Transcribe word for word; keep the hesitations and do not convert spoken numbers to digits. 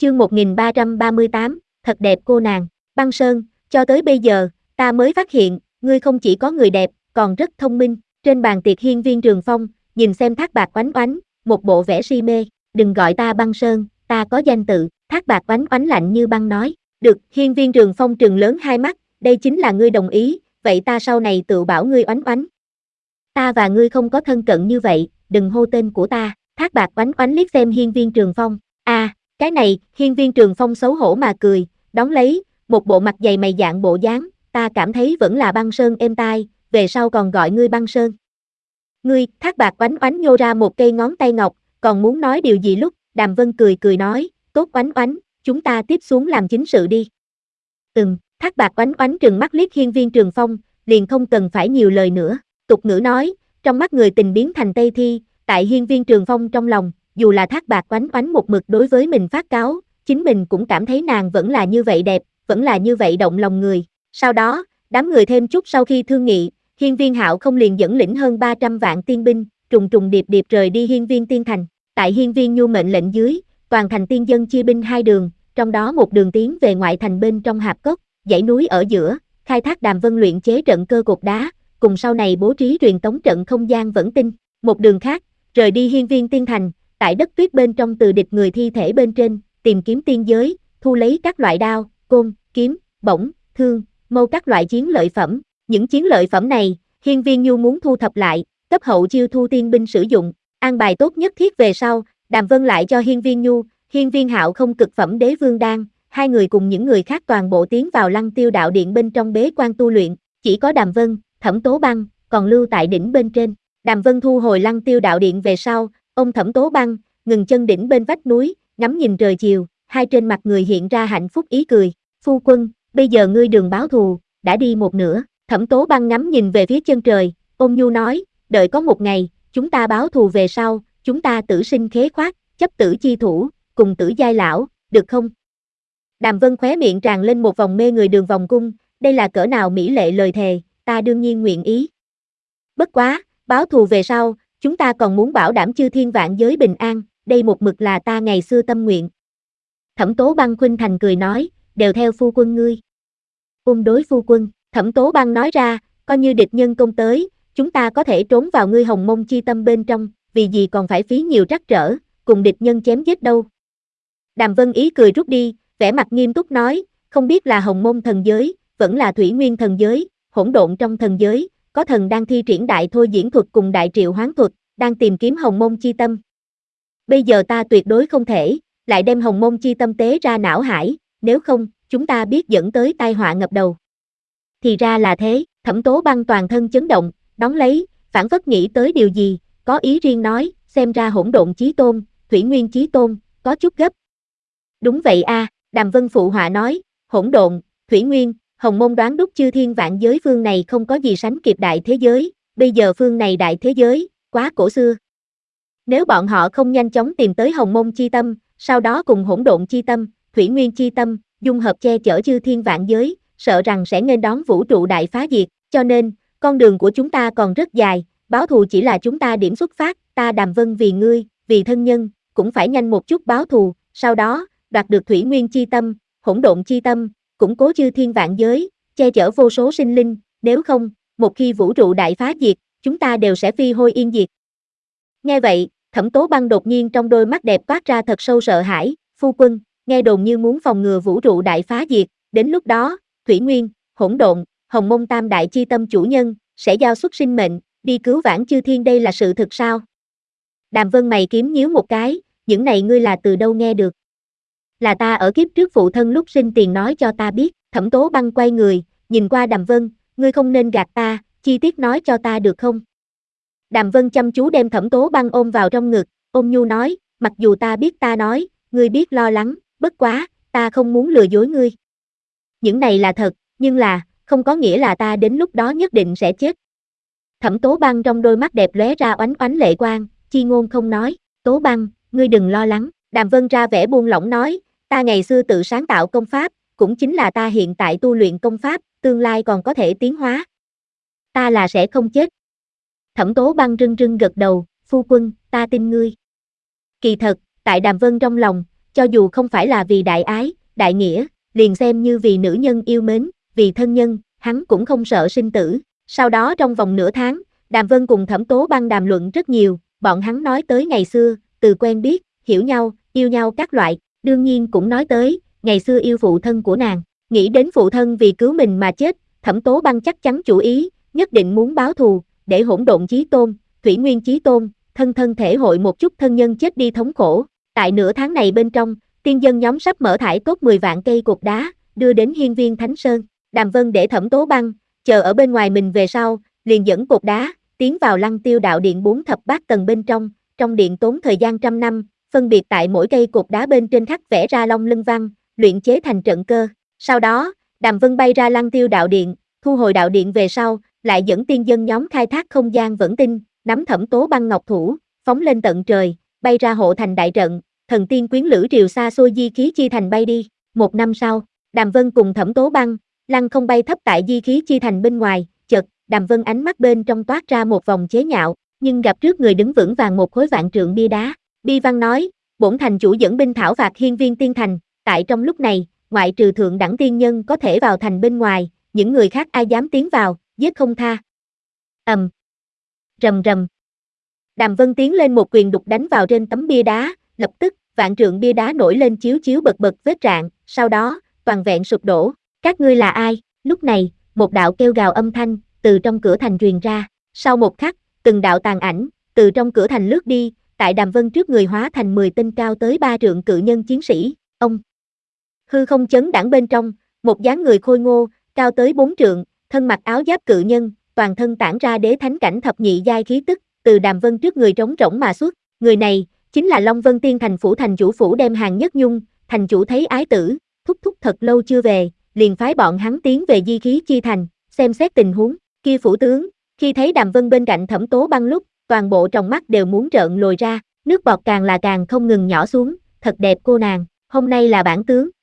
Chương một nghìn ba trăm ba mươi tám, thật đẹp cô nàng. Băng Sơn, cho tới bây giờ, ta mới phát hiện, ngươi không chỉ có người đẹp, còn rất thông minh. Trên bàn tiệc hiên viên Trường Phong, nhìn xem Thác Bạc Oánh Oánh, một bộ vẻ si mê. Đừng gọi ta Băng Sơn, ta có danh tự. Thác Bạc Oánh Oánh lạnh như băng nói. Được, hiên viên Trường Phong trừng lớn hai mắt, đây chính là ngươi đồng ý, vậy ta sau này tự bảo ngươi Oánh Oánh. Ta và ngươi không có thân cận như vậy, đừng hô tên của ta. Thác Bạc Oánh Oánh liếc xem hiên viên Trường Phong. À, cái này, hiên viên Trường Phong xấu hổ mà cười, đón lấy, một bộ mặt dày mày dạn bộ dáng, ta cảm thấy vẫn là Băng Sơn êm tai, về sau còn gọi ngươi Băng Sơn. Ngươi, Thác Bạc Oánh Oánh nhô ra một cây ngón tay ngọc, còn muốn nói điều gì lúc, Đàm Vân cười cười nói, tốt Oánh Oánh, chúng ta tiếp xuống làm chính sự đi. Ừm, Thác Bạc Oánh Oánh trừng mắt liếc hiên viên Trường Phong, liền không cần phải nhiều lời nữa. Tục ngữ nói, trong mắt người tình biến thành Tây Thi, tại hiên viên Trường Phong trong lòng, dù là Thác Bạc Oánh Oánh một mực đối với mình phát cáo, chính mình cũng cảm thấy nàng vẫn là như vậy đẹp, vẫn là như vậy động lòng người. Sau đó, đám người thêm chút sau khi thương nghị, hiên viên Hạo không liền dẫn lĩnh hơn ba trăm vạn tiên binh, trùng trùng điệp điệp rời đi hiên viên tiên thành. Tại hiên viên Nhu mệnh lệnh dưới, toàn thành tiên dân chia binh hai đường, trong đó một đường tiến về ngoại thành bên trong hạp cốc, dãy núi ở giữa, khai thác Đàm Vân luyện chế trận cơ cột đá, cùng sau này bố trí truyền tống trận không gian vẫn tinh. Một đường khác, rời đi hiên viên tiên thành, tại đất tuyết bên trong từ địch người thi thể bên trên, tìm kiếm tiên giới, thu lấy các loại đao, côn, kiếm, bổng, thương, mâu các loại chiến lợi phẩm. Những chiến lợi phẩm này, hiên viên Nhu muốn thu thập lại, cấp hậu chiêu thu tiên binh sử dụng, an bài tốt nhất thiết về sau, Đàm Vân lại cho hiên viên Nhu, hiên viên Hạo không cực phẩm đế vương đan, hai người cùng những người khác toàn bộ tiến vào Lăng Tiêu đạo điện bên trong bế quan tu luyện, chỉ có Đàm Vân, Thẩm Tố Băng, còn lưu tại đỉnh bên trên. Đàm Vân thu hồi Lăng Tiêu đạo điện về sau, ông Thẩm Tố Băng, ngừng chân đỉnh bên vách núi, ngắm nhìn trời chiều, hai trên mặt người hiện ra hạnh phúc ý cười. Phu quân, bây giờ ngươi đường báo thù, đã đi một nửa. Thẩm Tố Băng ngắm nhìn về phía chân trời, ôn nhu nói, đợi có một ngày, chúng ta báo thù về sau, chúng ta tử sinh khế khoát, chấp tử chi thủ, cùng tử giai lão, được không? Đàm Vân khóe miệng tràn lên một vòng mê người đường vòng cung, đây là cỡ nào mỹ lệ lời thề, ta đương nhiên nguyện ý. Bất quá, báo thù về sau, chúng ta còn muốn bảo đảm chư thiên vạn giới bình an, đây một mực là ta ngày xưa tâm nguyện. Thẩm Tố Băng khuynh thành cười nói, đều theo phu quân ngươi. Ung đối phu quân, Thẩm Tố Băng nói ra, coi như địch nhân công tới, chúng ta có thể trốn vào ngươi hồng mông chi tâm bên trong, vì gì còn phải phí nhiều trắc trở, cùng địch nhân chém giết đâu. Đàm Vân ý cười rút đi, vẻ mặt nghiêm túc nói, không biết là hồng mông thần giới, vẫn là thủy nguyên thần giới, hỗn độn trong thần giới, có thần đang thi triển đại thôi diễn thuật cùng đại triệu hoán thuật, đang tìm kiếm hồng mông chi tâm. Bây giờ ta tuyệt đối không thể, lại đem hồng mông chi tâm tế ra não hải, nếu không, chúng ta biết dẫn tới tai họa ngập đầu. Thì ra là thế, Thẩm Tố Băng toàn thân chấn động, đón lấy, phản phất nghĩ tới điều gì, có ý riêng nói, xem ra hỗn độn chí tôn, thủy nguyên chí tôn, có chút gấp. Đúng vậy a, à, Đàm Vân phụ họa nói, hỗn độn, thủy nguyên, hồng mông đoán đúc chư thiên vạn giới phương này không có gì sánh kịp đại thế giới, bây giờ phương này đại thế giới, quá cổ xưa. Nếu bọn họ không nhanh chóng tìm tới hồng mông chi tâm, sau đó cùng hỗn độn chi tâm, thủy nguyên chi tâm, dung hợp che chở chư thiên vạn giới, sợ rằng sẽ nghênh đón vũ trụ đại phá diệt, cho nên, con đường của chúng ta còn rất dài, báo thù chỉ là chúng ta điểm xuất phát, ta Đàm Vân vì ngươi, vì thân nhân, cũng phải nhanh một chút báo thù, sau đó, đoạt được thủy nguyên chi tâm, hỗn độn chi tâm, củng cố chư thiên vạn giới, che chở vô số sinh linh, nếu không, một khi vũ trụ đại phá diệt, chúng ta đều sẽ phi hôi yên diệt. Nghe vậy, Thẩm Tố Băng đột nhiên trong đôi mắt đẹp toát ra thật sâu sợ hãi, phu quân, nghe đồn như muốn phòng ngừa vũ trụ đại phá diệt, đến lúc đó, thủy nguyên, hỗn độn, hồng mông tam đại chi tâm chủ nhân, sẽ giao xuất sinh mệnh, đi cứu vãn chư thiên, đây là sự thực sao? Đàm Vân mày kiếm nhíu một cái, những này ngươi là từ đâu nghe được? Là ta ở kiếp trước phụ thân lúc sinh tiền nói cho ta biết. Thẩm Tố Băng quay người, nhìn qua Đàm Vân, ngươi không nên gạt ta, chi tiết nói cho ta được không? Đàm Vân chăm chú đem Thẩm Tố Băng ôm vào trong ngực, ôm nhu nói, mặc dù ta biết ta nói, ngươi biết lo lắng, bất quá, ta không muốn lừa dối ngươi. Những này là thật, nhưng là, không có nghĩa là ta đến lúc đó nhất định sẽ chết. Thẩm Tố Băng trong đôi mắt đẹp lóe ra oánh oánh lệ quang, chi ngôn không nói, Tố Băng, ngươi đừng lo lắng. Đàm Vân ra vẻ buông lỏng nói, ta ngày xưa tự sáng tạo công pháp, cũng chính là ta hiện tại tu luyện công pháp, tương lai còn có thể tiến hóa. Ta là sẽ không chết. Thẩm Tố Băng rưng rưng gật đầu, phu quân, ta tin ngươi. Kỳ thật, tại Đàm Vân trong lòng, cho dù không phải là vì đại ái, đại nghĩa, liền xem như vì nữ nhân yêu mến, vì thân nhân, hắn cũng không sợ sinh tử. Sau đó trong vòng nửa tháng, Đàm Vân cùng Thẩm Tố Băng đàm luận rất nhiều, bọn hắn nói tới ngày xưa, từ quen biết, hiểu nhau, yêu nhau các loại, đương nhiên cũng nói tới, ngày xưa yêu phụ thân của nàng, nghĩ đến phụ thân vì cứu mình mà chết, Thẩm Tố Băng chắc chắn chủ ý, nhất định muốn báo thù, để hỗn độn chí tôn, thủy nguyên chí tôn, thân thân thể hội một chút thân nhân chết đi thống khổ. Tại nửa tháng này bên trong, tiên dân nhóm sắp mở thải tốt mười vạn cây cột đá, đưa đến hiên viên Thánh Sơn. Đàm Vân để Thẩm Tố Băng chờ ở bên ngoài mình về sau, liền dẫn cột đá, tiến vào Lăng Tiêu đạo điện bốn thập bát tầng bên trong, trong điện tốn thời gian trăm năm, phân biệt tại mỗi cây cột đá bên trên khắc vẽ ra long lân văn, luyện chế thành trận cơ. Sau đó, Đàm Vân bay ra Lăng Tiêu đạo điện, thu hồi đạo điện về sau, lại dẫn tiên dân nhóm khai thác không gian vẫn tinh, nắm Thẩm Tố Băng ngọc thủ, phóng lên tận trời, bay ra hộ thành đại trận, thần tiên quyến lữ triều xa xôi di khí chi thành bay đi. Một năm sau, Đàm Vân cùng Thẩm Tố Băng, lăng không bay thấp tại di khí chi thành bên ngoài, chợt, Đàm Vân ánh mắt bên trong toát ra một vòng chế nhạo, nhưng gặp trước người đứng vững vàng một khối vạn trượng bia đá. Bi văn nói, bổn thành chủ dẫn binh thảo phạt hiên viên tiên thành, tại trong lúc này, ngoại trừ thượng đẳng tiên nhân có thể vào thành bên ngoài, những người khác ai dám tiến vào, giết không tha. Ầm. Um. Rầm rầm. Đàm Vân tiến lên một quyền đục đánh vào trên tấm bia đá, lập tức, vạn trượng bia đá nổi lên chiếu chiếu bật bật vết rạn, sau đó, toàn vẹn sụp đổ. Các ngươi là ai? Lúc này, một đạo kêu gào âm thanh, từ trong cửa thành truyền ra. Sau một khắc, từng đạo tàn ảnh, từ trong cửa thành lướt đi, tại Đàm Vân trước người hóa thành mười tên cao tới ba trượng cự nhân chiến sĩ. Ông. Hư không chấn đãng bên trong, một dáng người khôi ngô, cao tới bốn trượng, thân mặc áo giáp cự nhân, toàn thân tản ra đế thánh cảnh thập nhị giai khí tức, từ Đàm Vân trước người trống rỗng mà xuất. Người này, chính là Long Vân Tiên thành phủ thành chủ phủ Đem Hàng Nhất Nhung. Thành chủ thấy ái tử, thúc thúc thật lâu chưa về, liền phái bọn hắn tiến về di khí chi thành, xem xét tình huống. Kia phủ tướng, khi thấy Đàm Vân bên cạnh Thẩm Tố Băng lúc, toàn bộ trong mắt đều muốn trợn lồi ra, nước bọt càng là càng không ngừng nhỏ xuống, thật đẹp cô nàng, hôm nay là bản tướng.